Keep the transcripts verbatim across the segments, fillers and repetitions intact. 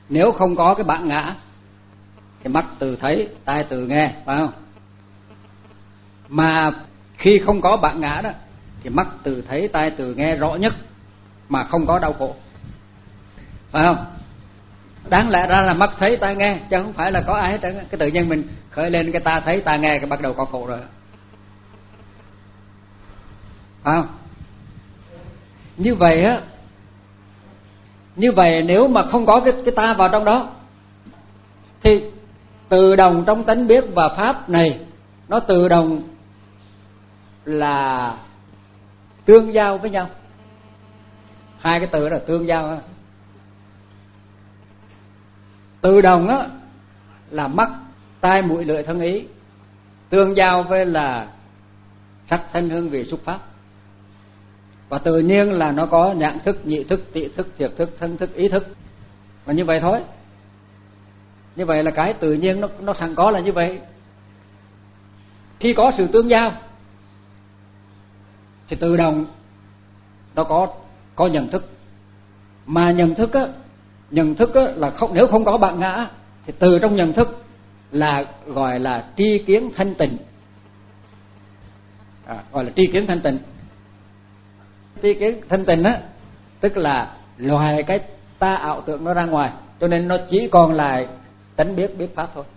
Nếu không có cái bản ngã thì mắt từ thấy, tai từ nghe, phải không? Mà khi không có bản ngã đó thì mắt từ thấy, tai từ nghe rõ nhất mà không có đau khổ, phải không? Đáng lẽ ra là mắt thấy tai nghe, chứ không phải là có ai hết trơn. Cái tự nhiên mình khởi lên cái ta thấy ta nghe, cái bắt đầu có khổ rồi, phải không? Như vậy á, như vậy nếu mà không có cái cái ta vào trong đó thì tự động trong tánh biết và pháp này nó tự động là tương giao với nhau. Hai cái từ đó là tương giao á. Tự động á là mắt, tai, mũi, lưỡi, thân, ý tương giao với là sắc, thanh, hương, vị, xúc, pháp. Và tự nhiên là nó có nhãn thức, nhị thức, tị thức, thiệt thức, thân thức, ý thức. Và như vậy thôi. Như vậy là cái tự nhiên nó nó sẵn có là như vậy. Khi có sự tương giao thì tự động nó có có nhận thức. Mà nhận thức á, nhận thức á là không, nếu không có bản ngã thì từ trong nhận thức là gọi là tri kiến thanh tịnh. À, gọi là tri kiến thanh tịnh. Tri kiến thanh tịnh á tức là loại cái ta ảo tưởng nó ra ngoài, cho nên nó chỉ còn lại tánh biết, biết pháp thôi.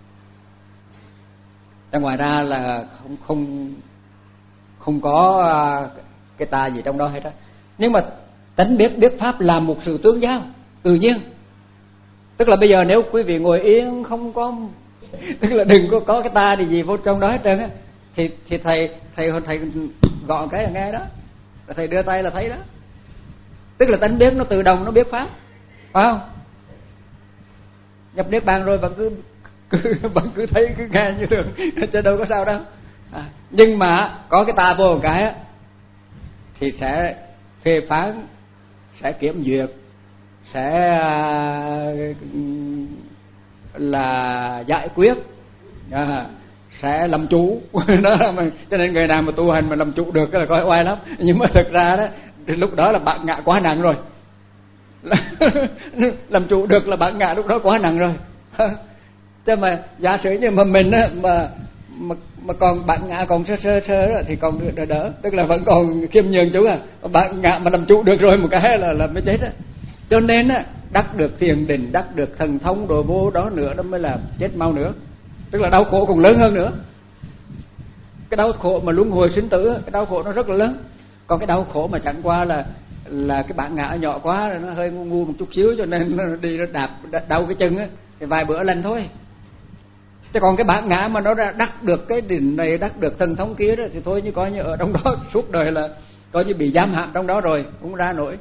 Ra ngoài ra là không không không có cái ta gì trong đó hết á. Nhưng mà tánh biết, biết pháp là một sự tương giao tự nhiên. Tức là bây giờ nếu quý vị ngồi yên không có, tức là đừng có có cái ta gì gì vô trong đó hết trơn á, thì thì thầy thầy thầy gọi cái là nghe đó, thầy đưa tay là thấy đó. Tức là tánh biết nó tự động nó biết pháp, phải không? Nhập niết bàn rồi vẫn cứ, cứ vẫn cứ thấy cứ nghe như thường, chứ đâu có sao đâu. À, nhưng mà có cái ta vô một cái á thì sẽ phê phán, sẽ kiểm duyệt, sẽ là giải quyết, à, sẽ làm chủ. Đó mà, cho nên người nào mà tu hành mà làm chủ được là coi oai lắm. Nhưng mà thực ra đó lúc đó là bản ngã quá nặng rồi. Làm chủ được là bản ngã lúc đó quá nặng rồi. Chứ mà giả sử như mà mình á mà mà mà còn bản ngã còn sơ sơ sơ đó, thì còn đỡ đỡ, tức là vẫn còn khiêm nhường chút à. Bản ngã mà làm chủ được rồi một cái là là mới chết á. Cho nên á đắc được thiền định, đắc được thần thông đồ vô đó nữa đó mới là chết mau nữa. Tức là đau khổ còn lớn hơn nữa. Cái đau khổ mà luân hồi sinh tử, cái đau khổ nó rất là lớn. Còn cái đau khổ mà chẳng qua là là cái bản ngã nhỏ quá rồi, nó hơi ngu ngu một chút xíu cho nên nó đi nó đạp đau cái chân á thì vài bữa lành thôi. Chứ còn cái bản ngã mà nó đã đắc được cái đỉnh này, đắc được thần thống kia đó thì thôi, như coi như ở trong đó suốt đời là coi như bị giam hạn trong đó rồi, không ra nổi.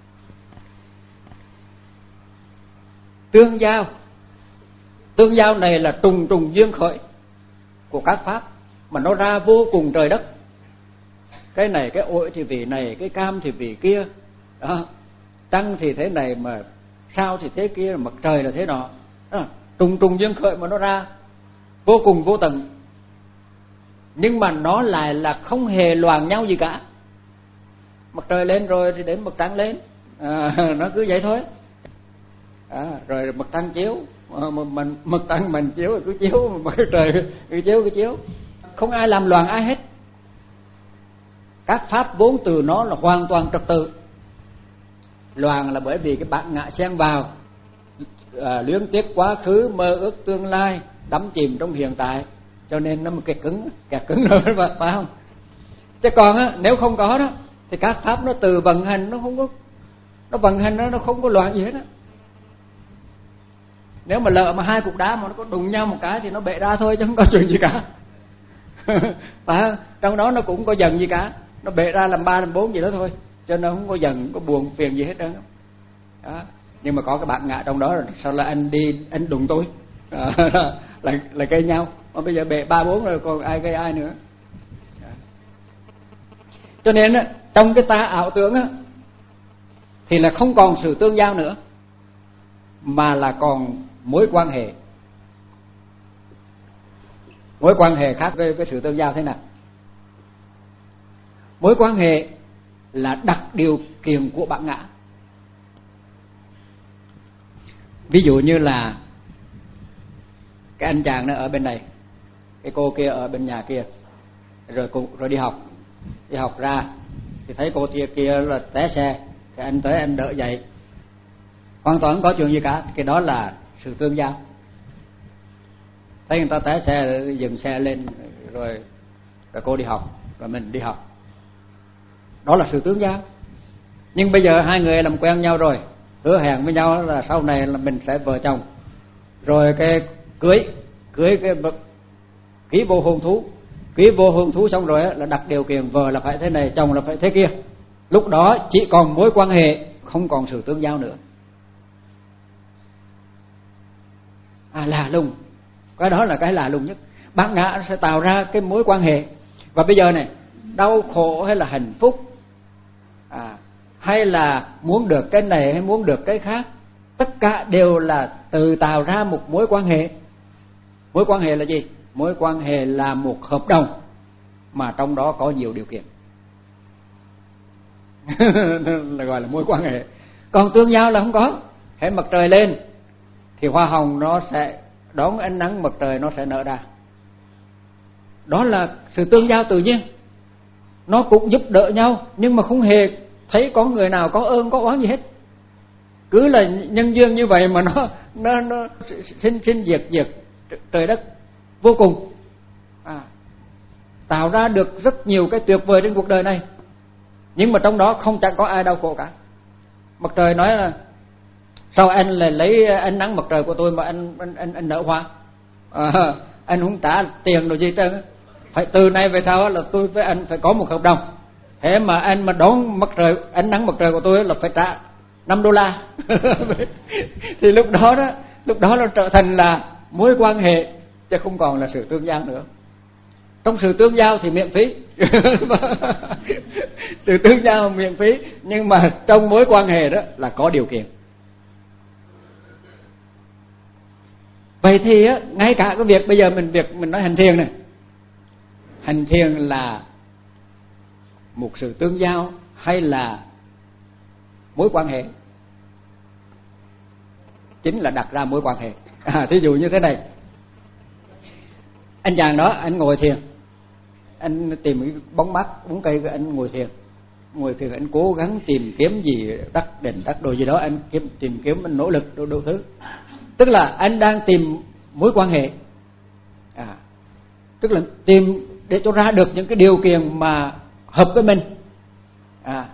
Tương giao, tương giao này là trùng trùng duyên khởi của các pháp mà nó ra vô cùng trời đất. Cái này cái ổi thì vì này, cái cam thì vì kia đó, trăng thì thế này mà sao thì thế kia, mặt trời là thế nọ đó. Trùng trùng duyên khởi mà nó ra vô cùng vô tận, nhưng mà nó lại là không hề loạn nhau gì cả. Mặt trời lên rồi thì đến mặt trăng lên, à, nó cứ vậy thôi. À, rồi mặt trăng chiếu, mình mặt trăng mình chiếu rồi cứ chiếu, mặt trời cứ chiếu cứ chiếu, không ai làm loạn ai hết. Các pháp vốn từ nó là hoàn toàn trật tự. Loạn là bởi vì cái bản ngã xen vào, à, luyến tiếc quá khứ, mơ ước tương lai, đắm chìm trong hiện tại, cho nên nó một cái cứng, kẹt cứng rồi mà, phải không? Chứ còn á, nếu không có đó thì các pháp nó từ vận hành, nó không có, nó vận hành nó nó không có loạn gì hết á. Nếu mà lỡ mà hai cục đá mà nó có đụng nhau một cái thì nó bể ra thôi chứ không có chuyện gì cả. Phải không? Trong đó nó cũng có giận gì cả, nó bể ra làm ba làm bốn gì đó thôi, cho nên không có giận, không có buồn phiền gì hết trơn đó. Nhưng mà có cái bản ngã trong đó rồi, sao là anh đi anh đụng tôi, à, là là gây nhau, mà bây giờ bể ba bốn rồi còn ai gây ai nữa. À. Cho nên á, trong cái ta ảo tưởng á thì là không còn sự tương giao nữa, mà là còn mối quan hệ. Mối quan hệ khác với, với sự tương giao thế nào? Mối quan hệ là đặt điều kiện của bản ngã. Ví dụ như là cái anh chàng nó ở bên này, cái cô kia ở bên nhà kia, rồi cùng rồi đi học, đi học ra thì thấy cô kia kia là té xe, thì anh tới anh đỡ dậy, hoàn toàn không có chuyện gì cả. Cái đó là sự tương giao. Thấy người ta té xe dừng xe lên, rồi rồi cô đi học, rồi mình đi học, đó là sự tương giao. Nhưng bây giờ hai người làm quen nhau rồi, hứa hẹn với nhau là sau này là mình sẽ vợ chồng, rồi cái cưới cưới cái ký vô hôn thú, ký vô hôn thú xong rồi là đặt điều kiện vợ là phải thế này, chồng là phải thế kia. Lúc đó chỉ còn mối quan hệ, không còn sự tương giao nữa. À, lạ lùng. Cái đó là cái lạ lùng nhất. Bản ngã sẽ tạo ra cái mối quan hệ. Và bây giờ này, đau khổ hay là hạnh phúc, à, hay là muốn được cái này hay muốn được cái khác, tất cả đều là tự tạo ra một mối quan hệ. Mối quan hệ là gì? Mối quan hệ là một hợp đồng mà trong đó có nhiều điều kiện. Là gọi là mối quan hệ. Còn tương giao là không có. Hễ mặt trời lên thì hoa hồng nó sẽ đón ánh nắng mặt trời, nó sẽ nở ra. Đó là sự tương giao tự nhiên. Nó cũng giúp đỡ nhau, nhưng mà không hề thấy có người nào có ơn có oán gì hết. Cứ là nhân duyên như vậy mà nó nó nó sinh sinh diệt diệt trời đất vô cùng. À, tạo ra được rất nhiều cái tuyệt vời trên cuộc đời này. Nhưng mà trong đó không chẳng có ai đau khổ cả. Mặt trời nói là sao anh lại lấy ánh nắng mặt trời của tôi mà anh anh anh, anh nở hoa? À, anh không trả tiền rồi gì trơn. Phải từ nay về sau là tôi với anh phải có một hợp đồng. Thế mà anh mà đón mặt trời, ánh nắng mặt trời của tôi là phải trả năm đô la. Thì lúc đó đó, lúc đó nó trở thành là mối quan hệ, chứ không còn là sự tương giao nữa. Trong sự tương giao thì miễn phí. Sự tương giao miễn phí, nhưng mà trong mối quan hệ đó là có điều kiện. Vậy thì á, ngay cả cái việc bây giờ mình việc mình nói hành thiền này, hành thiền là một sự tương giao hay là mối quan hệ? Chính là đặt ra mối quan hệ. À, thí dụ như thế này, anh chàng đó anh ngồi thiền, anh tìm cái bóng mát bóng cây, anh ngồi thiền, ngồi thiền anh cố gắng tìm kiếm gì đắc định đắc đồ gì đó, anh kiếm tìm kiếm anh nỗ lực đủ, đủ thứ. Tức là anh đang tìm mối quan hệ, à, tức là tìm để cho ra được những cái điều kiện mà hợp với mình. À,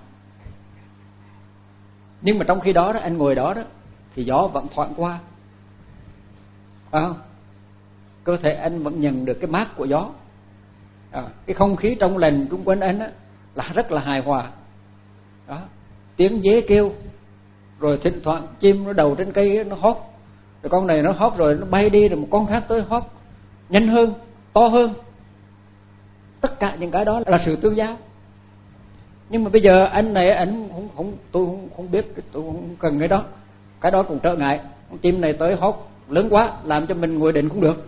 nhưng mà trong khi đó, đó anh ngồi đó đó thì gió vẫn thoảng qua, phải không? Cơ thể anh vẫn nhận được cái mát của gió. À, cái không khí trong lành xung quanh anh á là rất là hài hòa. Đó, tiếng dế kêu, rồi thỉnh thoảng chim nó đầu trên cây nó hót, rồi con này nó hót rồi nó bay đi, rồi một con khác tới hót nhanh hơn, to hơn. Tất cả những cái đó là sự tương giao. Nhưng mà bây giờ anh này anh không không tôi không, không biết, tôi không cần cái đó. Cái đó cũng trở ngại. Con chim này tới hót lớn quá, làm cho mình ngồi định cũng được.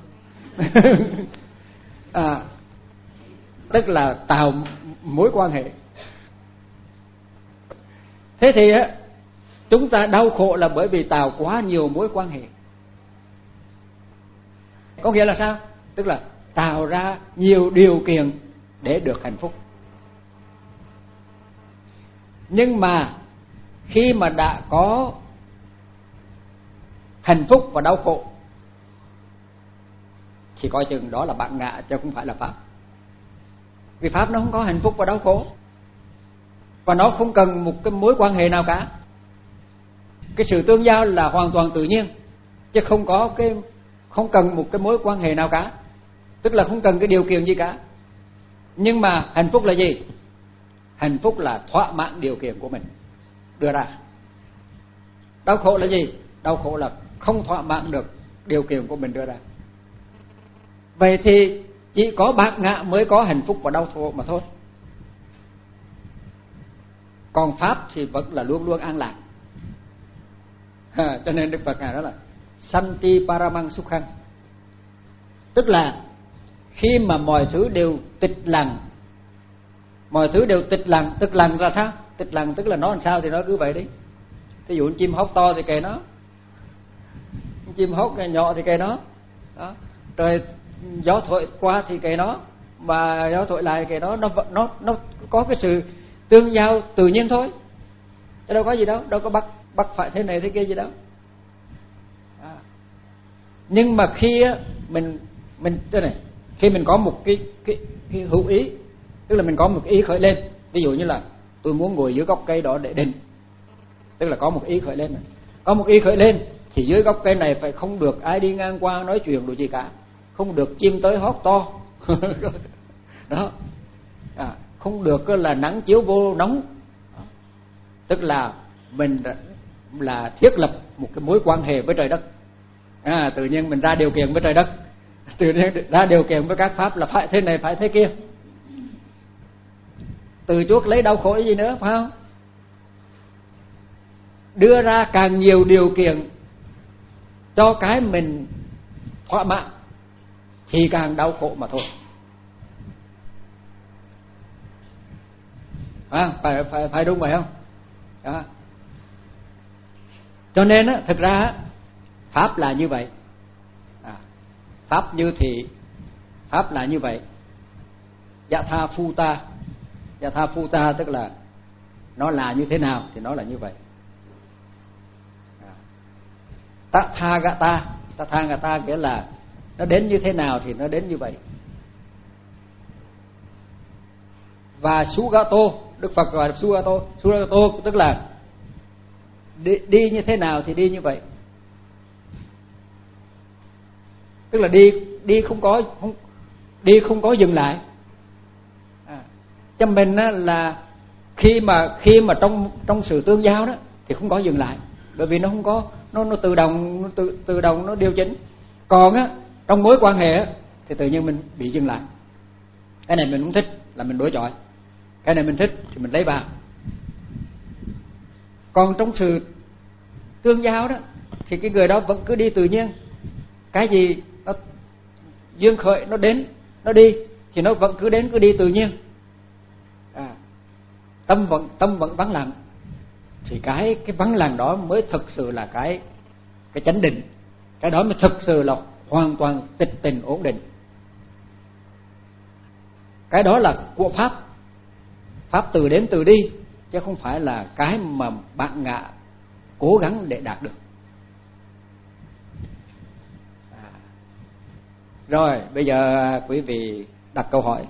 À, tức là tạo mối quan hệ. Thế thì á, chúng ta đau khổ là bởi vì tạo quá nhiều mối quan hệ. Có nghĩa là sao? Tức là tạo ra nhiều điều kiện để được hạnh phúc. Nhưng mà khi mà đã có hạnh phúc và đau khổ thì coi chừng đó là bản ngã chứ không phải là pháp. Vì pháp nó không có hạnh phúc và đau khổ, và nó không cần một cái mối quan hệ nào cả. Cái sự tương giao là hoàn toàn tự nhiên, chứ không có cái không cần một cái mối quan hệ nào cả. Tức là không cần cái điều kiện gì cả. Nhưng mà hạnh phúc là gì? Hạnh phúc là thỏa mãn điều kiện của mình đưa ra. Đau khổ là gì? Đau khổ là không thỏa mãn được điều kiện của mình đưa ra. Vậy thì chỉ có bát ngã mới có hạnh phúc và đau khổ mà thôi. Còn pháp thì vẫn là luôn luôn an lạc. À, cho nên Đức Phật ngài đó là Santi Paramang Sukhang. Tức là khi mà mọi thứ đều tịch lặng, mọi thứ đều tịch lặng. Tịch lặng là sao? Tịch lặng tức là nó làm sao thì nó cứ vậy đi. Ví dụ chim hót to thì kệ nó. chim hót nhỏ thì kệ nó. Đó. Trời gió thổi qua thì kệ nó, mà gió thổi lại kệ nó, nó nó nó có cái sự tương giao tự nhiên thôi. Chứ đâu có gì đâu, đâu có bắt bắt phải thế này thế kia gì đâu. À. Nhưng mà khi á, mình mình thế này, khi mình có một cái cái cái hữu ý, tức là mình có một ý khởi lên, ví dụ như là tôi muốn ngồi dưới gốc cây đó để định, tức là có một ý khởi lên này. Có một ý khởi lên thì dưới gốc cây này phải không được ai đi ngang qua nói chuyện đồ gì cả, không được chim tới hót to. Đó. À, không được là nắng chiếu vô nóng. Tức là mình là thiết lập một cái mối quan hệ với trời đất. À, tự nhiên mình ra điều kiện với trời đất, tự nhiên ra điều kiện với các pháp là phải thế này phải thế kia. Từ chuốc lấy đau khổ gì nữa, phải không? Đưa ra càng nhiều điều kiện cho cái mình thỏa mãn thì càng đau khổ mà thôi. À, phải phải phải đúng vậy không? Đó. Cho nên á, thực ra á, pháp là như vậy. À, pháp như thị, pháp là như vậy. Dạ tha phu ta, dạ tha phu ta tức là nó là như thế nào thì nó là như vậy. À, ta tha gạ ta, ta tha gạ ta nghĩa là nó đến như thế nào thì nó đến như vậy. Và Sugato, Đức Phật gọi là Sugato, Sugato tức là đi, đi như thế nào thì đi như vậy. Tức là đi đi không có không đi không có dừng lại. À, cho mình á, là khi mà khi mà trong trong sự tương giao đó thì không có dừng lại, bởi vì nó không có nó nó tự động nó tự tự động nó điều chỉnh. Còn á trong mối quan hệ á, thì tự nhiên mình bị dừng lại. Cái này mình không thích là mình đối chọi, cái này mình thích thì mình lấy vào. Còn trong sự tương giao đó thì cái người đó vẫn cứ đi tự nhiên. Cái gì nó duyên khởi nó đến nó đi thì nó vẫn cứ đến cứ đi tự nhiên. À, tâm vẫn tâm vẫn vắng lặng thì cái cái vắng lặng đó mới thực sự là cái cái chánh định. Cái đó mới thực sự là hoàn toàn tịch tình ổn định. Cái đó là của pháp. Pháp từ đến từ đi, chứ không phải là cái mà bạn ngạ cố gắng để đạt được. À. Rồi, bây giờ quý vị đặt câu hỏi.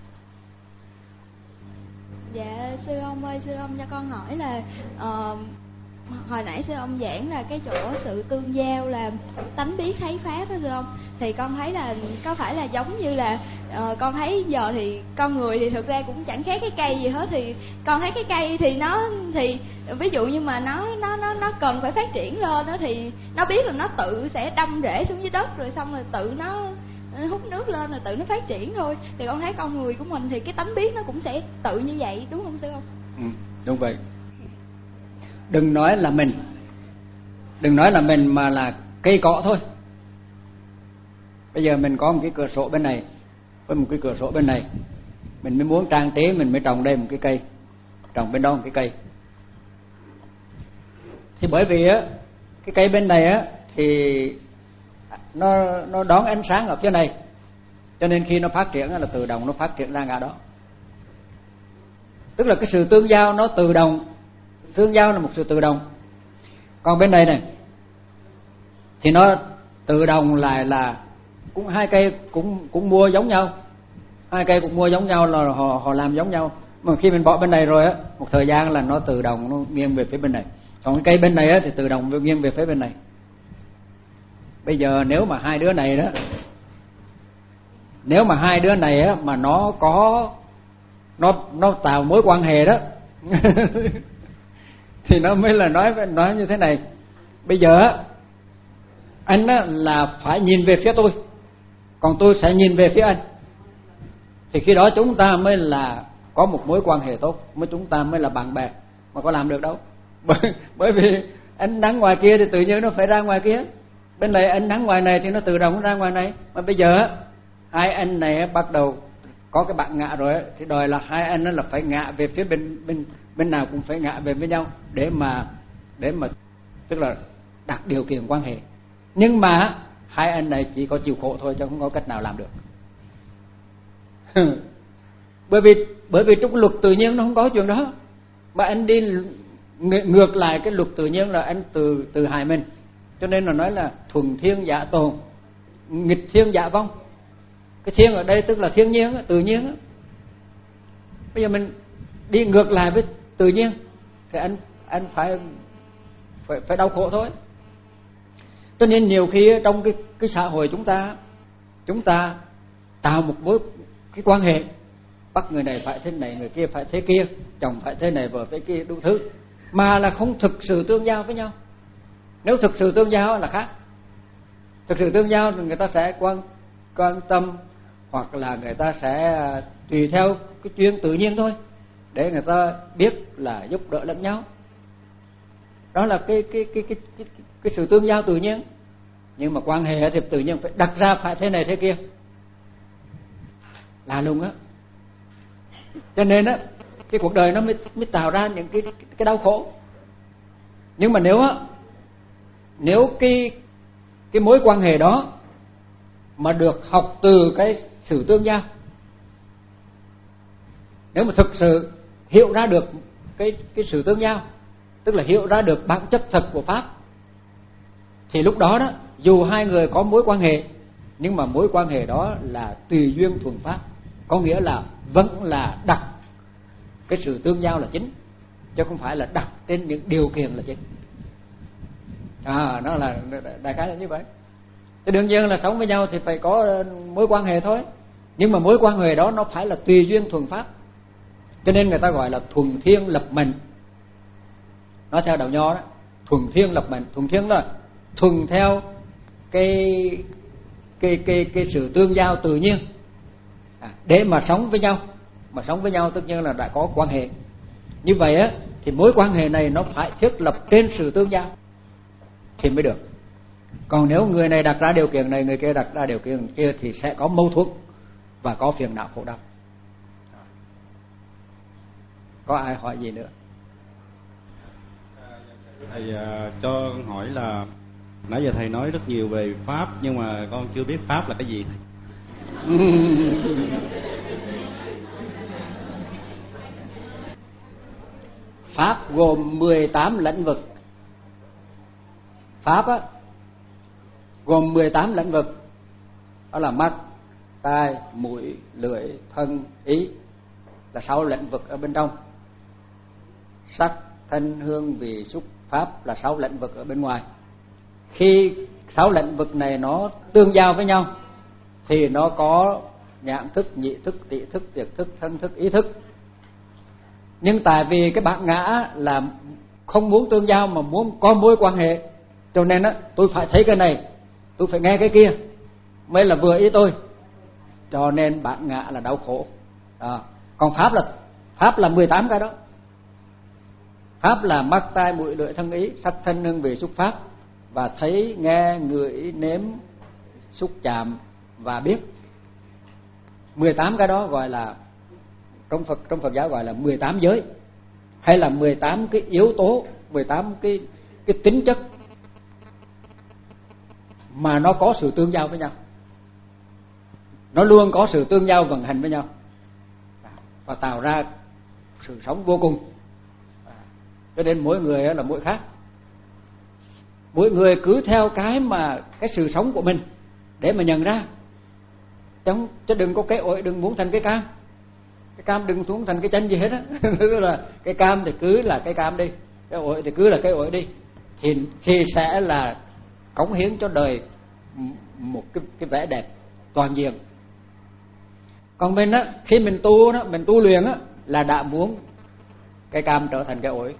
Dạ, sư ông ơi, sư ông cho con hỏi là uh, hồi nãy sư ông giảng là cái chỗ sự tương giao là tánh biết thấy pháp đó sư ông. Thì con thấy là có phải là giống như là uh, con thấy giờ thì con người thì thực ra cũng chẳng khác cái cây gì hết. Thì con thấy cái cây thì nó thì ví dụ như mà nó nó nó nó cần phải phát triển lên đó, thì nó biết là nó tự sẽ đâm rễ xuống dưới đất rồi xong rồi tự nó hút nước lên là tự nó phát triển thôi. Thì con thấy con người của mình thì cái tánh biết nó cũng sẽ tự như vậy, đúng không sư không? Ừ, đúng vậy. Đừng nói là mình, đừng nói là mình mà là cây cọ thôi. Bây giờ mình có một cái cửa sổ bên này với một cái cửa sổ bên này, mình mới muốn trang trí, mình mới trồng đây một cái cây, trồng bên đó một cái cây. Thì bởi vì á cái cây bên này á thì nó nó đón ánh sáng ở phía này, cho nên khi nó phát triển là tự động nó phát triển ra ngã đó. Tức là cái sự tương giao nó tự động, tương giao là một sự tự động. Còn bên này này thì nó tự động lại là cũng hai cây cũng cũng mua giống nhau, hai cây cũng mua giống nhau là họ họ làm giống nhau. Mà khi mình bỏ bên này rồi á, một thời gian là nó tự động nó nghiêng về phía bên này. Còn cái cây bên này á thì tự động nghiêng về phía bên này. Bây giờ nếu mà hai đứa này đó, nếu mà hai đứa này á mà nó có nó nó tạo mối quan hệ đó thì nó mới là nói nói như thế này. Bây giờ á anh á là phải nhìn về phía tôi, còn tôi sẽ nhìn về phía anh, thì khi đó chúng ta mới là có một mối quan hệ tốt, mới chúng ta mới là bạn bè. Mà có làm được đâu, bởi bởi vì ánh nắng ngoài kia thì tự nhiên nó phải ra ngoài kia, bên này ánh nắng ngoài này thì nó tự động ra ngoài này. Mà bây giờ hai anh này bắt đầu có cái bạn ngạ rồi thì đòi là hai anh là phải ngạ về phía bên bên bên nào cũng phải ngạ về với nhau để mà để mà tức là đặt điều kiện quan hệ. Nhưng mà hai anh này chỉ có chịu khổ thôi chứ không có cách nào làm được. bởi vì bởi vì trong luật tự nhiên nó không có chuyện đó, mà anh đi ngược lại cái luật tự nhiên là anh từ từ hại mình. Cho nên là nói là thuần thiên giả tồn, nghịch thiên giả vong. Cái thiên ở đây tức là thiên nhiên, tự nhiên. Bây giờ mình đi ngược lại với tự nhiên thì anh anh phải phải phải đau khổ thôi. Cho nên nhiều khi trong cái cái xã hội chúng ta chúng ta tạo một mối cái quan hệ, bắt người này phải thế này, người kia phải thế kia, chồng phải thế này, vợ phải kia, đủ thứ, mà là không thực sự tương giao với nhau. Nếu thực sự tương giao là khác. Thực sự tương giao thì người ta sẽ quan quan tâm, hoặc là người ta sẽ tùy theo cái chuyện tự nhiên thôi, để người ta biết là giúp đỡ lẫn nhau. Đó là cái cái cái cái cái, cái sự tương giao tự nhiên. Nhưng mà quan hệ thì tự nhiên phải đặt ra phải thế này thế kia, là luôn á. Cho nên á, cái cuộc đời nó mới mới tạo ra những cái cái đau khổ. Nhưng mà nếu á, nếu cái cái mối quan hệ đó mà được học từ cái sự tương giao, nếu mà thực sự hiểu ra được cái cái sự tương giao, tức là hiểu ra được bản chất thật của pháp, thì lúc đó đó, dù hai người có mối quan hệ, nhưng mà mối quan hệ đó là tùy duyên thuần pháp, có nghĩa là vẫn là đặt cái sự tương giao là chính, chứ không phải là đặt trên những điều kiện là chính. À, nó là đại khái là như vậy. Thì đương nhiên là sống với nhau thì phải có mối quan hệ thôi, nhưng mà mối quan hệ đó nó phải là tùy duyên thuần pháp. Cho nên người ta gọi là thuần thiên lập mệnh. Nói theo đạo Nho đó, thuần thiên lập mệnh. Thuần thiên là thuần theo cái cái cái cái sự tương giao tự nhiên, à, để mà sống với nhau. Mà sống với nhau tất nhiên là đã có quan hệ. Như vậy á, thì mối quan hệ này nó phải thiết lập trên sự tương giao thì mới được. Còn nếu người này đặt ra điều kiện này, người kia đặt ra điều kiện kia, thì sẽ có mâu thuẫn và có phiền não khổ đau. Có ai hỏi gì nữa? Thầy uh, cho con hỏi là nãy giờ thầy nói rất nhiều về pháp, nhưng mà con chưa biết pháp là cái gì. Pháp gồm mười tám lĩnh vực. Pháp á, gồm mười tám lĩnh vực. Đó là mắt, tai, mũi, lưỡi, thân, ý, là sáu lĩnh vực ở bên trong. Sắc, thanh, hương, vị, xúc, pháp là sáu lĩnh vực ở bên ngoài. Khi sáu lĩnh vực này nó tương giao với nhau thì nó có nhãn thức, nhị thức, tỷ thức, tiệt thức, thân thức, ý thức. Nhưng tại vì cái bản ngã là không muốn tương giao mà muốn có mối quan hệ, cho nên á, tôi phải thấy cái này, tôi phải nghe cái kia mới là vừa ý tôi. Cho nên bản ngã là đau khổ. À, còn pháp là pháp là mười tám cái đó. Pháp là mắt, tai, mũi, lưỡi, thân, ý, sắc, thân, hương, vị, xúc, pháp, và thấy, nghe, ngửi, nếm, xúc, chạm và biết. mười tám cái đó gọi là, trong Phật trong Phật giáo gọi là mười tám giới, hay là mười tám cái yếu tố, mười tám cái cái tính chất mà nó có sự tương giao với nhau. Nó luôn có sự tương giao vận hành với nhau và tạo ra sự sống vô cùng. Cho nên mỗi người là mỗi khác. Mỗi người cứ theo cái mà cái sự sống của mình để mà nhận ra. Chứ, chứ đừng có cái ổi, đừng muốn thành cái cam. Cái cam đừng muốn thành cái chanh gì hết á. Là cái cam thì cứ là cái cam đi, cái ổi thì cứ là cái ổi đi. Thì, thì sẽ là cống hiến cho đời một cái, cái vẻ đẹp toàn diện. Còn mình á, khi mình tu đó, mình tu luyện á, là đã muốn cái cam trở thành cái ổi.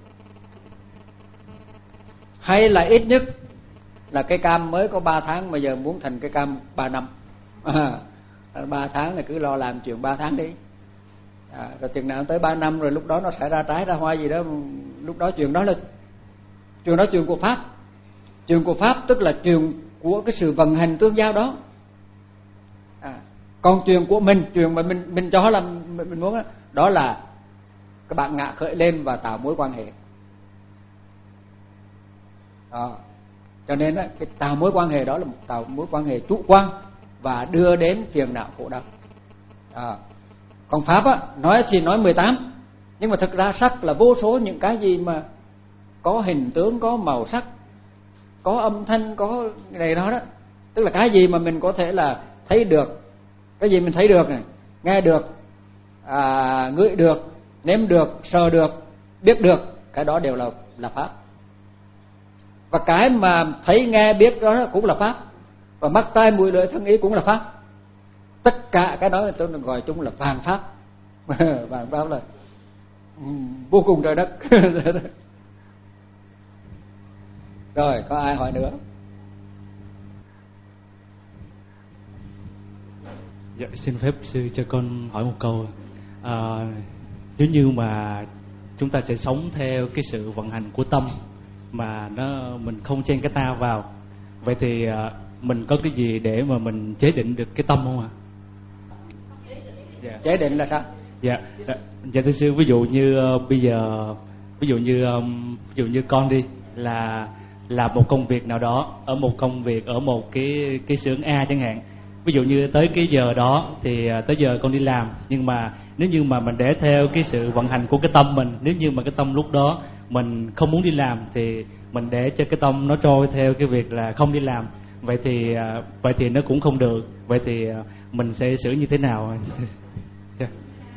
Hay là ít nhất là cái cam mới có ba tháng mà giờ muốn thành cái cam ba năm. À, ba tháng là cứ lo làm chuyện ba tháng đi. À, rồi chừng nào tới ba năm rồi lúc đó nó sẽ ra trái ra hoa gì đó, lúc đó chuyện đó là chuyện đó chuyện của pháp. Chuyện của pháp tức là chuyện của cái sự vận hành tương giao đó. À, còn chuyện của mình, chuyện mà mình mình cho là mình, mình muốn đó, đó là các bạn ngã khởi lên và tạo mối quan hệ. À, Cho nên á, cái tạo mối quan hệ đó là một tạo mối quan hệ chủ quan và đưa đến phiền não khổ đau. À, còn pháp á, nói thì nói mười tám, nhưng mà thực ra sắc là vô số những cái gì mà có hình tướng, có màu sắc, có âm thanh, có này đó đó. Tức là cái gì mà mình có thể là thấy được, cái gì mình thấy được này, nghe được, à, ngửi được, nếm được, sờ được, biết được, cái đó đều là là pháp. Và cái mà thấy nghe biết đó cũng là pháp. Và mắt tai mũi lưỡi thân ý cũng là pháp. Tất cả cái đó tôi gọi chung là vạn pháp. Vạn pháp là vô cùng trời đất. Rồi, có ai hỏi nữa? Dạ, xin phép sư cho con hỏi một câu. À, nếu như mà chúng ta sẽ sống theo cái sự vận hành của tâm mà nó mình không chen cái ta vào, vậy thì à, mình có cái gì để mà mình chế định được cái tâm không ạ? Dạ. Chế định là sao? Dạ, dạ, dạ thưa sư, ví dụ như uh, bây giờ ví dụ như um, ví dụ như con đi là làm một công việc nào đó ở một công việc ở một cái cái xưởng A chẳng hạn. Ví dụ như tới cái giờ đó thì uh, tới giờ con đi làm, nhưng mà nếu như mà mình để theo cái sự vận hành của cái tâm mình, nếu như mà cái tâm lúc đó mình không muốn đi làm thì mình để cho cái tâm nó trôi theo cái việc là không đi làm, vậy thì uh, vậy thì nó cũng không được. Vậy thì uh, mình sẽ xử như thế nào? Yeah.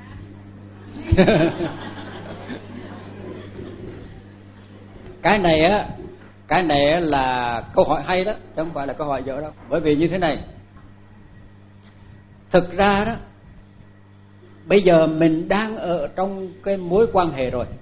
Cái này á, cái này là câu hỏi hay đó, chứ không phải là câu hỏi dở đâu. Bởi vì như thế này, thực ra đó, bây giờ mình đang ở trong cái mối quan hệ rồi.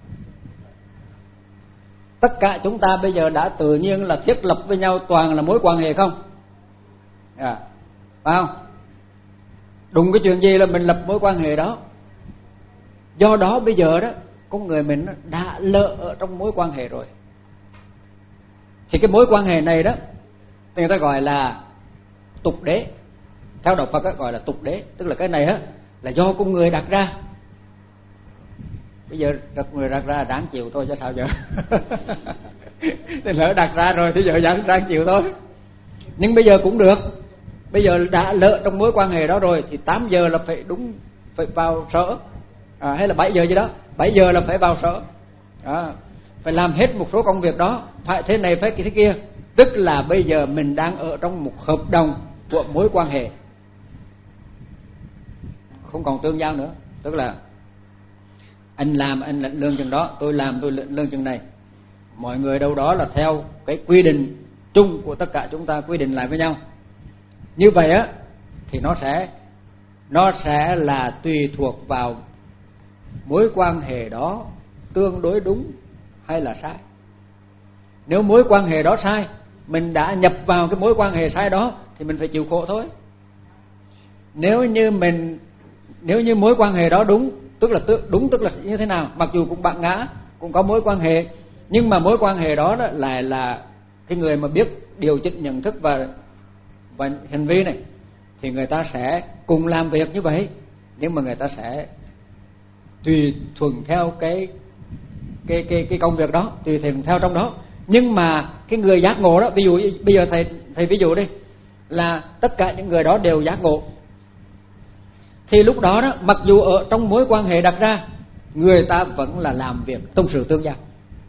Tất cả chúng ta bây giờ đã tự nhiên là thiết lập với nhau toàn là mối quan hệ không? À, phải không? Đụng cái chuyện gì là mình lập mối quan hệ đó. Do đó bây giờ đó, con người mình đã lỡ ở trong mối quan hệ rồi. Thì cái mối quan hệ này đó, người ta gọi là tục đế. Theo đạo Phật đó, gọi là tục đế. Tức là cái này á là do con người đặt ra. Bây giờ đặt người đặt ra ráng chịu thôi chứ sao giờ. Thì lỡ đặt ra rồi thì giờ ráng, ráng chịu thôi. Nhưng bây giờ cũng được. Bây giờ đã lỡ trong mối quan hệ đó rồi thì tám giờ là phải đúng, phải vào sở. À, hay là bảy giờ gì đó, bảy giờ là phải vào sở. À, phải làm hết một số công việc đó, phải thế này phải thế kia. Tức là bây giờ mình đang ở trong một hợp đồng của mối quan hệ, không còn tương giao nữa. Tức là anh làm anh lãnh lương chừng đó, tôi làm tôi lãnh lương chừng này. Mọi người đâu đó là theo cái quy định chung của tất cả chúng ta quy định lại với nhau. Như vậy á thì nó sẽ nó sẽ là tùy thuộc vào mối quan hệ đó tương đối đúng hay là sai. Nếu mối quan hệ đó sai, mình đã nhập vào cái mối quan hệ sai đó thì mình phải chịu khổ thôi. Nếu như mình nếu như mối quan hệ đó đúng, tức là đúng tức là như thế nào? Mặc dù cũng bạn ngã, cũng có mối quan hệ, nhưng mà mối quan hệ đó, đó lại là cái người mà biết điều chỉnh nhận thức và và hành vi này thì người ta sẽ cùng làm việc như vậy, nhưng mà người ta sẽ tùy thuận theo cái cái cái cái công việc đó, tùy thuận theo trong đó. Nhưng mà cái người giác ngộ đó, ví dụ bây giờ thầy thầy ví dụ đi, là tất cả những người đó đều giác ngộ, thì lúc đó đó, mặc dù ở trong mối quan hệ đặt ra, người ta vẫn là làm việc trong sự tương giao.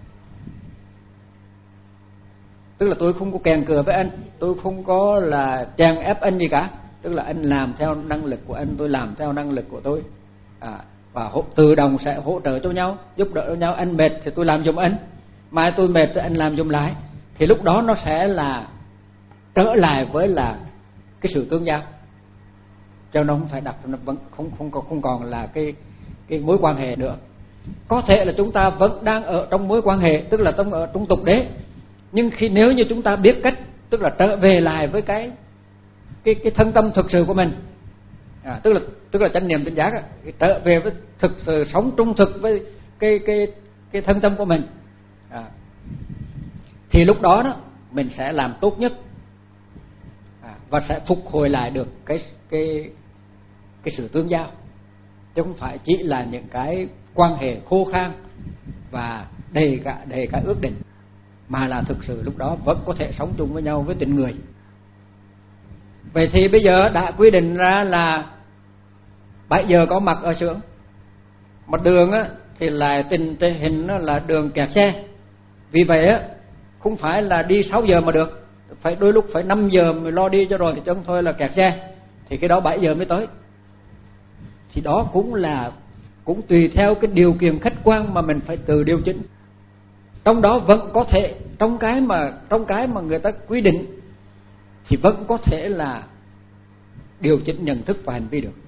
Tức là tôi không có kèn cừa với anh, tôi không có là chèn ép anh gì cả. Tức là anh làm theo năng lực của anh, tôi làm theo năng lực của tôi. À, và hỗ, tự động sẽ hỗ trợ cho nhau, giúp đỡ cho nhau. Anh mệt thì tôi làm giùm anh, mai tôi mệt thì anh làm giùm lại. Thì lúc đó nó sẽ là trở lại với là cái sự tương giao. Cho nó không phải đặt, nó vẫn không không không, không còn là cái cái mối quan hệ nữa. Có thể là chúng ta vẫn đang ở trong mối quan hệ, tức là trong ở trong tục đế. Nhưng khi nếu như chúng ta biết cách, tức là trở về lại với cái cái cái thân tâm thực sự của mình, à, tức là tức là chánh niệm tỉnh giác, trở về với thực sự sống trung thực với cái cái cái thân tâm của mình, à, thì lúc đó đó mình sẽ làm tốt nhất, à, và sẽ phục hồi lại được cái cái cái sự tương giao, chứ không phải chỉ là những cái quan hệ khô khan và đầy cả đầy cả ước định. mà là thực sự lúc đó vẫn có thể sống chung với nhau với tình người. Vậy thì bây giờ đã quy định ra là bảy giờ có mặt ở xưởng, mà đường á, thì lại tình hình là đường kẹt xe. Vì vậy á, không phải là đi sáu giờ mà được, phải đôi lúc phải năm giờ mới lo đi cho rồi, chứ không thôi là kẹt xe. Thì cái đó bảy giờ mới tới. Thì đó cũng là cũng tùy theo cái điều kiện khách quan mà mình phải tự điều chỉnh. Trong đó vẫn có thể trong cái mà trong cái mà người ta quy định thì vẫn có thể là điều chỉnh nhận thức và hành vi được,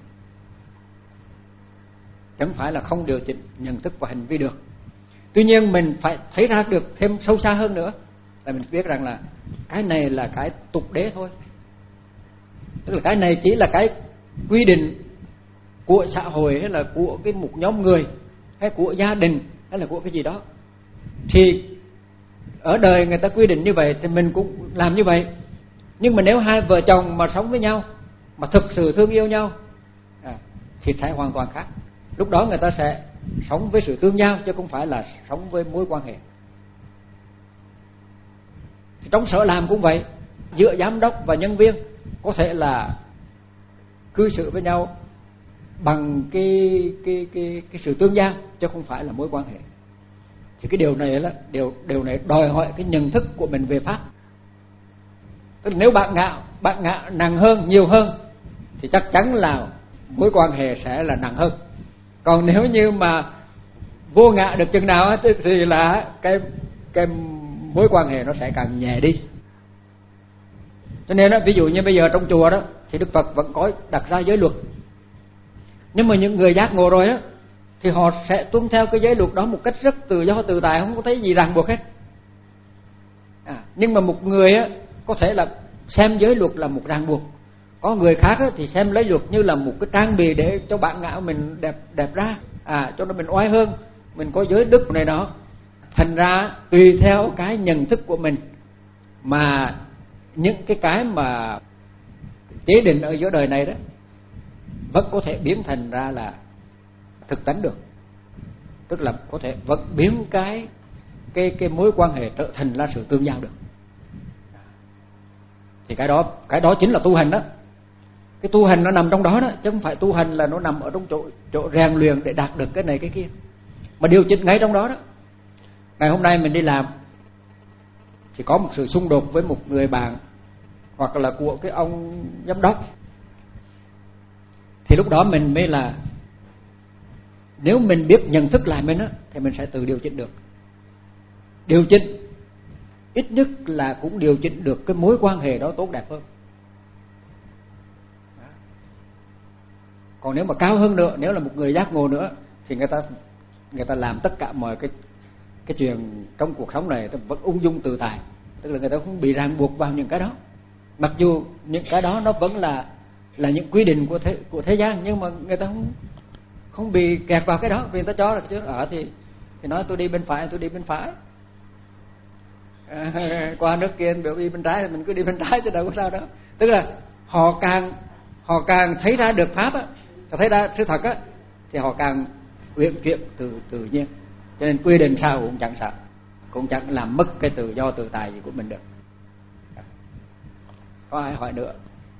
chẳng phải là không điều chỉnh nhận thức và hành vi được. Tuy nhiên mình phải thấy ra được thêm sâu xa hơn nữa, là mình biết rằng là cái này là cái tục đế thôi, tức là cái này chỉ là cái quy định của xã hội hay là của cái một nhóm người hay của gia đình hay là của cái gì đó. Thì ở đời người ta quy định như vậy thì mình cũng làm như vậy. Nhưng mà nếu hai vợ chồng mà sống với nhau mà thực sự thương yêu nhau à, thì sẽ hoàn toàn khác. Lúc đó người ta sẽ sống với sự tương giao chứ không phải là sống với mối quan hệ. Thì trong sở làm cũng vậy, giữa giám đốc và nhân viên có thể là cư xử với nhau bằng cái cái cái cái sự tương giao chứ không phải là mối quan hệ. Thì cái điều này là điều điều này đòi hỏi cái nhận thức của mình về pháp. Tức là nếu bạn ngạo bạn ngạo nặng hơn, nhiều hơn thì chắc chắn là mối quan hệ sẽ là nặng hơn. Còn nếu như mà vô ngã được chừng nào thì là cái cái mối quan hệ nó sẽ càng nhẹ đi. Cho nên đó, ví dụ như bây giờ trong chùa đó thì Đức Phật vẫn có đặt ra giới luật. Nhưng mà những người giác ngộ rồi á thì họ sẽ tuân theo cái giới luật đó một cách rất tự do tự tại, không có thấy gì ràng buộc hết. À, nhưng mà một người á có thể là xem giới luật là một ràng buộc, có người khác á thì xem lấy luật như là một cái trang bị để cho bạn ngạo mình đẹp đẹp ra, à cho nó mình oai hơn, mình có giới đức này đó. Thành ra tùy theo cái nhận thức của mình mà những cái cái mà chế định ở giữa đời này đó vẫn có thể biến thành ra là thực tánh được, tức là có thể vẫn biến cái cái cái mối quan hệ trở thành là sự tương giao được. Thì cái đó cái đó chính là tu hành đó. Cái tu hành nó nằm trong đó đó, chứ không phải tu hành là nó nằm ở trong chỗ chỗ rèn luyện để đạt được cái này cái kia, mà điều chỉnh ngay trong đó đó. Ngày hôm nay mình đi làm thì có một sự xung đột với một người bạn hoặc là của cái ông giám đốc, thì lúc đó mình mới là nếu mình biết nhận thức lại mình á thì mình sẽ tự điều chỉnh được. Điều chỉnh ít nhất là cũng điều chỉnh được cái mối quan hệ đó tốt đẹp hơn. Còn nếu mà cao hơn nữa, nếu là một người giác ngộ nữa thì người ta người ta làm tất cả mọi cái cái chuyện trong cuộc sống này vẫn ung dung tự tại, tức là người ta không bị ràng buộc vào những cái đó. Mặc dù những cái đó nó vẫn là là những quy định của thế của thế gian, nhưng mà người ta không không bị kẹt vào cái đó, vì người ta cho là chứ ở thì thì nói tôi đi bên phải tôi đi bên phải, à, qua nước kia biểu đi bên trái thì mình cứ đi bên trái chứ đâu có sao đâu. Tức là họ càng họ càng thấy ra được pháp á, thấy ra sự thật á, thì họ càng uyển chuyển từ tự nhiên. Cho nên quy định sao cũng chẳng sao, cũng chẳng làm mất cái tự do tự tại gì của mình được. Có ai hỏi nữa?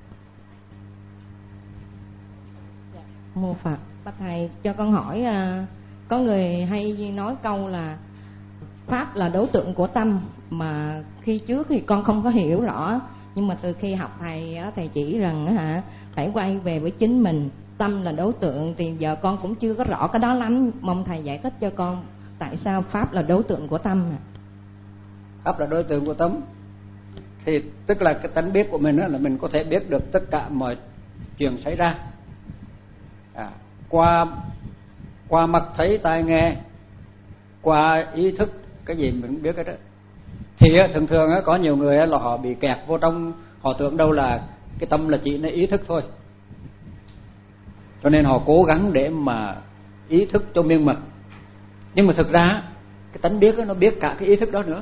Mô Phật, bạch thầy cho con hỏi, à, có người hay nói câu là pháp là đối tượng của tâm, mà khi trước thì con không có hiểu rõ, nhưng mà từ khi học thầy thầy chỉ rằng hả phải quay về với chính mình, tâm là đối tượng, thì giờ con cũng chưa có rõ cái đó lắm, mong thầy giải thích cho con tại sao pháp là đối tượng của tâm. À, pháp là đối tượng của tâm thì tức là cái tánh biết của mình đó, là mình có thể biết được tất cả mọi chuyện xảy ra, à, qua qua mắt thấy tai nghe, qua ý thức, cái gì mình cũng biết cái đó. Thì thường thường có nhiều người là họ bị kẹt vô trong, họ tưởng đâu là cái tâm là chỉ là ý thức thôi, cho nên họ cố gắng để mà ý thức cho miên mật. Nhưng mà thực ra cái tánh biết nó biết cả cái ý thức đó nữa.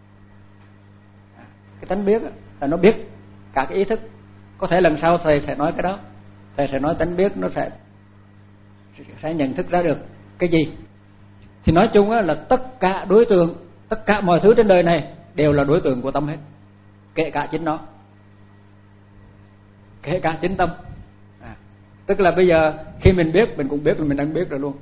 Cái tánh biết là nó biết cả cái ý thức. Có thể lần sau thầy sẽ nói cái đó, thầy sẽ nói tánh biết nó sẽ sẽ nhận thức ra được cái gì. Thì nói chung là tất cả đối tượng, tất cả mọi thứ trên đời này đều là đối tượng của tâm hết, kể cả chính nó, kể cả chính tâm. À, tức là bây giờ khi mình biết, mình cũng biết là mình đang biết rồi luôn.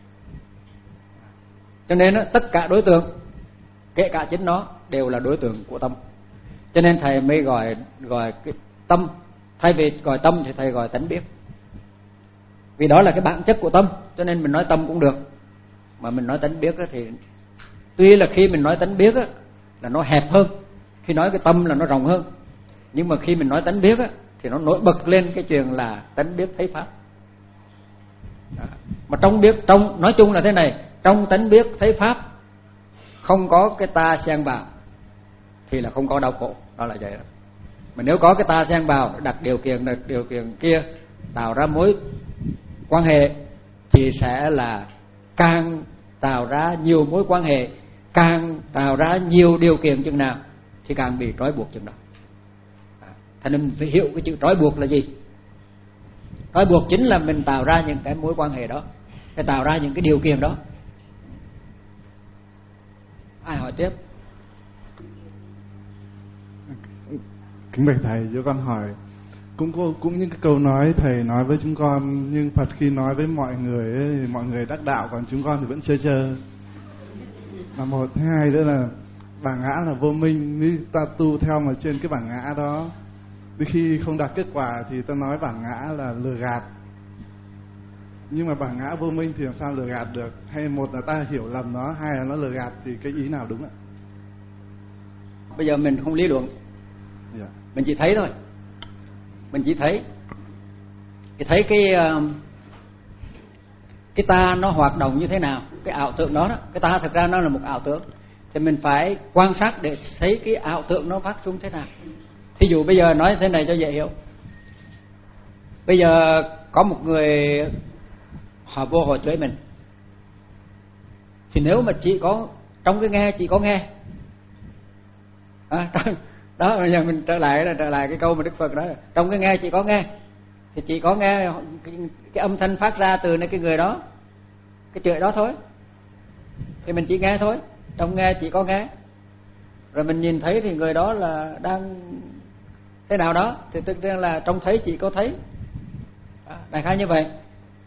Cho nên đó, tất cả đối tượng, kể cả chính nó, đều là đối tượng của tâm. Cho nên thầy mới gọi gọi cái tâm, thay vì gọi tâm thì thầy gọi tánh biết. Vì đó là cái bản chất của tâm, cho nên mình nói tâm cũng được. Mà mình nói tánh biết thì tuy là khi mình nói tánh biết là nó hẹp hơn, khi nói cái tâm là nó rộng hơn. Nhưng mà khi mình nói tánh biết thì nó nổi bật lên cái chuyện là tánh biết thấy pháp. Đó. Mà trong biết, trong nói chung là thế này, trong tánh biết thấy pháp không có cái ta xen vào thì là không có đau khổ, đó là vậy đó. Mà nếu có cái ta xen vào, đặt điều kiện này điều kiện kia, tạo ra mối quan hệ thì sẽ là càng tạo ra nhiều mối quan hệ, càng tạo ra nhiều điều kiện chừng nào thì càng bị trói buộc chừng đó. À, thành nên mình phải hiểu cái chữ trói buộc là gì. Trói buộc chính là mình tạo ra những cái mối quan hệ đó, để tạo ra những cái điều kiện đó. Ai hỏi tiếp? Kính bạch thầy, cho con hỏi, cũng có, cũng những cái câu nói thầy nói với chúng con, nhưng Phật khi nói với mọi người ấy, thì mọi người đắc đạo, còn chúng con thì vẫn chơi chơi. Là một, thứ hai nữa là bản ngã là vô minh, nếu ta tu theo mà trên cái bản ngã đó, đến khi không đạt kết quả thì ta nói bản ngã là lừa gạt. Nhưng mà bản ngã vô minh thì làm sao lừa gạt được? Hay một là ta hiểu lầm nó, hai là nó lừa gạt, thì cái ý nào đúng ạ? Bây giờ mình không lý luận, Yeah. mình chỉ thấy thôi. Mình chỉ thấy Thì thấy cái Cái ta nó hoạt động như thế nào, cái ảo tưởng đó, đó. Cái ta thực ra nó là một ảo tưởng, thì mình phải quan sát để thấy cái ảo tưởng nó phát sinh thế nào. Thí dụ bây giờ nói thế này cho dễ hiểu. Bây giờ có một người họ vô họ chửi mình, thì nếu mà chỉ có trong cái nghe chỉ có nghe à, đó, bây giờ mình trở lại là trở lại cái câu mà Đức Phật nói, trong cái nghe chỉ có nghe, thì chỉ có nghe cái, cái âm thanh phát ra từ cái người đó, cái chửi đó thôi, thì mình chỉ nghe thôi. Trong nghe chỉ có nghe, rồi mình nhìn thấy thì người đó là đang thế nào đó, thì thực ra là trong thấy chỉ có thấy, à, đại khái như vậy.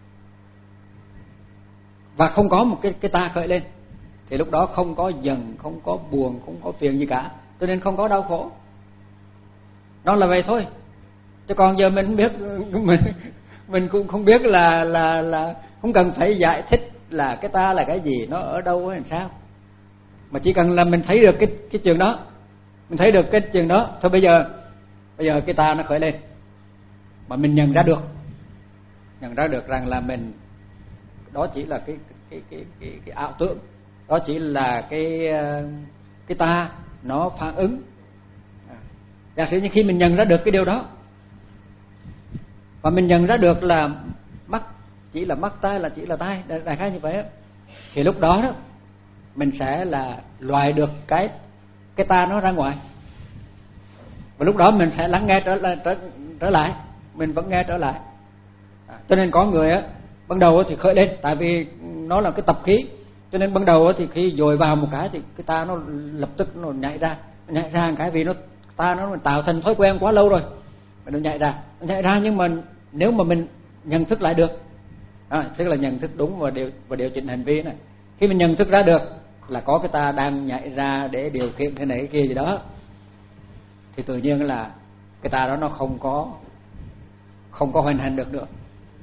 Và không có một cái, cái ta khởi lên, thì lúc đó không có giận, không có buồn, không có phiền gì cả, cho nên không có đau khổ. Nó là vậy thôi. Chứ còn giờ mình không biết, mình mình cũng không biết là là là không cần phải giải thích là cái ta là cái gì, nó ở đâu hay làm sao, mà chỉ cần là mình thấy được cái cái chuyện đó, mình thấy được cái chuyện đó thôi. Bây giờ bây giờ cái ta nó khởi lên, mà mình nhận ra được, nhận ra được rằng là mình đó chỉ là cái cái cái cái, cái ảo tưởng, đó chỉ là cái cái ta nó phản ứng. Giả sử như khi mình nhận ra được cái điều đó, và mình nhận ra được là mắt chỉ là mắt, tai là chỉ là tai, đại khái như vậy đó, thì lúc đó đó mình sẽ là loại được cái cái ta nó ra ngoài, và lúc đó mình sẽ lắng nghe trở lại, trở, trở lại mình vẫn nghe trở lại. À, cho nên có người á ban đầu thì khởi lên, tại vì nó là cái tập khí, cho nên ban đầu thì khi dồi vào một cái thì cái ta nó lập tức nó nhảy ra, nó nhảy ra một cái vì nó ta nó tạo thành thói quen quá lâu rồi, nó nhảy ra, nó nhảy ra. Nhưng mà nếu mà mình nhận thức lại được, à, tức là nhận thức đúng và điều và điều chỉnh hành vi này, khi mình nhận thức ra được là có cái ta đang nhảy ra để điều khiển thế này cái kia gì đó, thì tự nhiên là cái ta đó nó không có không có hoành hành được nữa.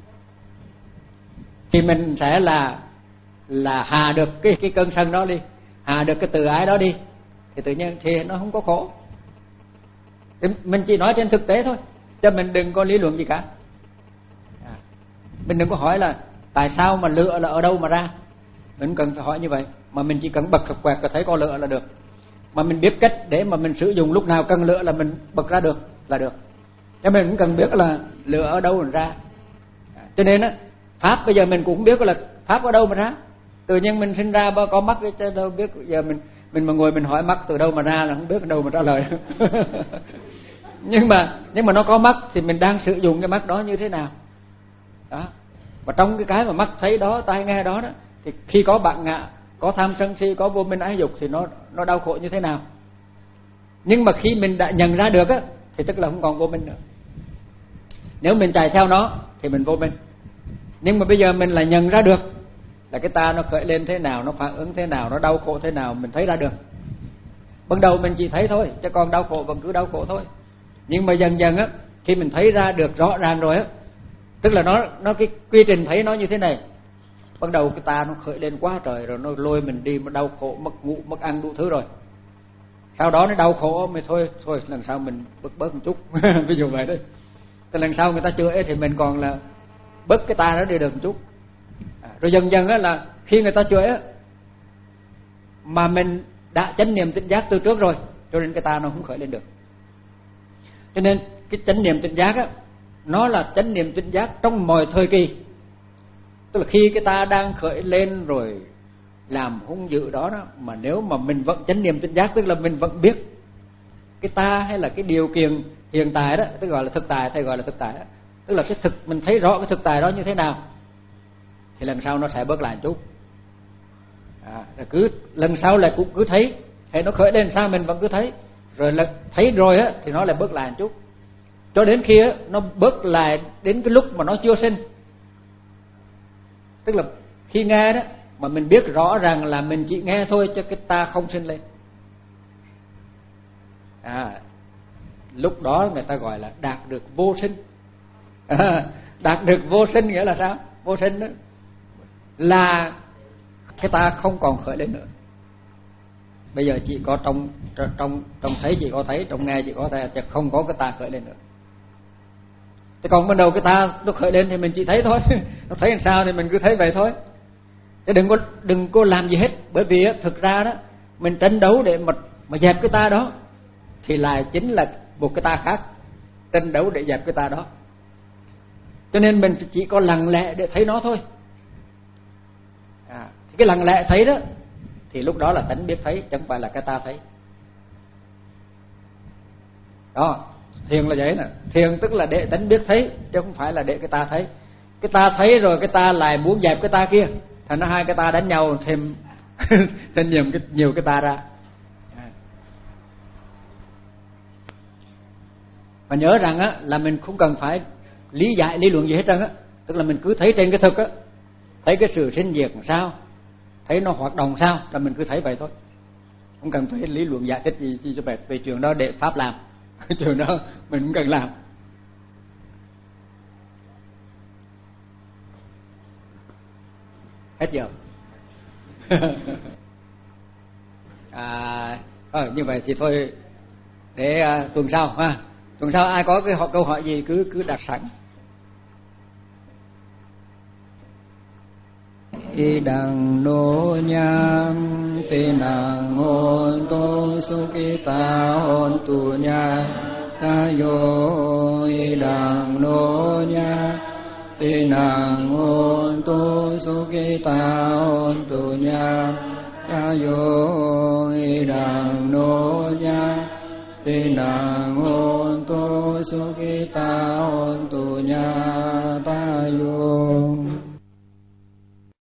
Thì mình sẽ là là hạ được cái cái cơn sân đó đi, hạ được cái từ ái đó đi, thì tự nhiên thì nó không có khổ. Thì mình chỉ nói trên thực tế thôi, chứ mình đừng có lý luận gì cả. À, mình đừng có hỏi là tại sao mà lửa là ở đâu mà ra, mình không cần phải hỏi như vậy, mà mình chỉ cần bật khập quẹt và thấy có lửa là được. Mà mình biết cách để mà mình sử dụng lúc nào cần lửa là mình bật ra được là được, chứ mình cũng cần biết là lửa ở đâu mà ra. À, cho nên á, pháp bây giờ mình cũng không biết là pháp ở đâu mà ra. Tự nhiên mình sinh ra có mắt chứ đâu biết. Giờ mình mình mà ngồi mình hỏi mắt từ đâu mà ra là không biết đâu mà trả lời. nhưng mà nhưng mà nó có mắt thì mình đang sử dụng cái mắt đó như thế nào đó. Và trong cái cái mà mắt thấy đó, tai nghe đó đó, thì khi có bản ngã, có tham sân si, có vô minh ái dục thì nó nó đau khổ như thế nào. Nhưng mà khi mình đã nhận ra được á, thì tức là không còn vô minh nữa. Nếu mình chạy theo nó thì mình vô minh. Nhưng mà bây giờ mình lại nhận ra được là cái ta nó khởi lên thế nào, nó phản ứng thế nào, nó đau khổ thế nào, mình thấy ra được. Ban đầu mình chỉ thấy thôi, chứ còn đau khổ vẫn cứ đau khổ thôi. Nhưng mà dần dần á, khi mình thấy ra được rõ ràng rồi á, tức là nó nó cái quy trình thấy nó như thế này. Ban đầu cái ta nó khởi lên quá trời rồi, nó lôi mình đi, mà đau khổ, mất ngủ, mất ăn đủ thứ rồi. Sau đó nó đau khổ mình thôi, thôi lần sau mình bớt bớt một chút, ví dụ vậy đấy. Thì lần sau người ta chửi thì mình còn là bớt cái ta đó đi được một chút. À, rồi dần dần á là khi người ta chửi á, mà mình đã chánh niệm tỉnh giác từ trước rồi, cho nên cái ta nó không khởi lên được. Cho nên cái chánh niệm tỉnh giác á, nó là chánh niệm tỉnh giác trong mọi thời kỳ. Tức là khi cái ta đang khởi lên rồi làm hung dữ đó, đó mà nếu mà mình vẫn chánh niệm tỉnh giác, tức là mình vẫn biết cái ta hay là cái điều kiện hiện tại đó, tức gọi là thực tại, thầy gọi là thực tại đó. Tức là cái thực, mình thấy rõ cái thực tại đó như thế nào, thì lần sau nó sẽ bớt lại một chút. À, cứ lần sau lại cũng cứ thấy, hay nó khởi lên sao mình vẫn cứ thấy, rồi là thấy rồi á thì nó lại bớt lại một chút, cho đến khi á nó bớt lại đến cái lúc mà nó chưa sinh. Tức là khi nghe đó mà mình biết rõ ràng là mình chỉ nghe thôi, cho cái ta không sinh lên. À, lúc đó người ta gọi là đạt được vô sinh. À, đạt được vô sinh nghĩa là sao? Vô sinh đó là cái ta không còn khởi lên nữa. Bây giờ chỉ có trong trong trong thấy chỉ có thấy, trong nghe chỉ có thấy, chứ không có cái ta khởi lên nữa. Thế còn ban đầu cái ta nó khởi lên thì mình chỉ thấy thôi, nó thấy làm sao thì mình cứ thấy vậy thôi. Chứ đừng có đừng có làm gì hết, bởi vì á, thực ra đó mình tranh đấu để mà mà dẹp cái ta đó thì lại chính là một cái ta khác tranh đấu để dẹp cái ta đó. Cho nên mình chỉ có lặng lẽ để thấy nó thôi. À, cái lặng lẽ thấy đó thì lúc đó là tánh biết thấy, chẳng phải là cái ta thấy. Đó, thiền là vậy nè, thiền tức là để tánh biết thấy chứ không phải là để cái ta thấy. Cái ta thấy rồi cái ta lại muốn dẹp cái ta kia, thành nó hai cái ta đánh nhau thêm thêm nhiều cái nhiều cái ta ra. Mà nhớ rằng á là mình không cần phải lý giải lý luận gì hết trơn á, tức là mình cứ thấy trên cái thực á, thấy cái sự sinh diệt làm sao, thấy nó hoạt động sao là mình cứ thấy vậy thôi, không cần phải lý luận giải thích gì, gì cho về về chuyện đó để pháp làm. Chuyện đó mình cũng cần làm. Hết giờ. À, à, như vậy thì thôi để uh, tuần sau ha. Tuần sau ai có cái họ câu hỏi gì cứ cứ đặt sẵn. Y đằng nô nham tê nàng hôn tô sukita hôn tu nha ta yo y đằng nô nha tê nàng hôn tô sukita hôn tu nha ta yo y đằng nô nha tê nàng hôn tô sukita hôn tu nha ta yo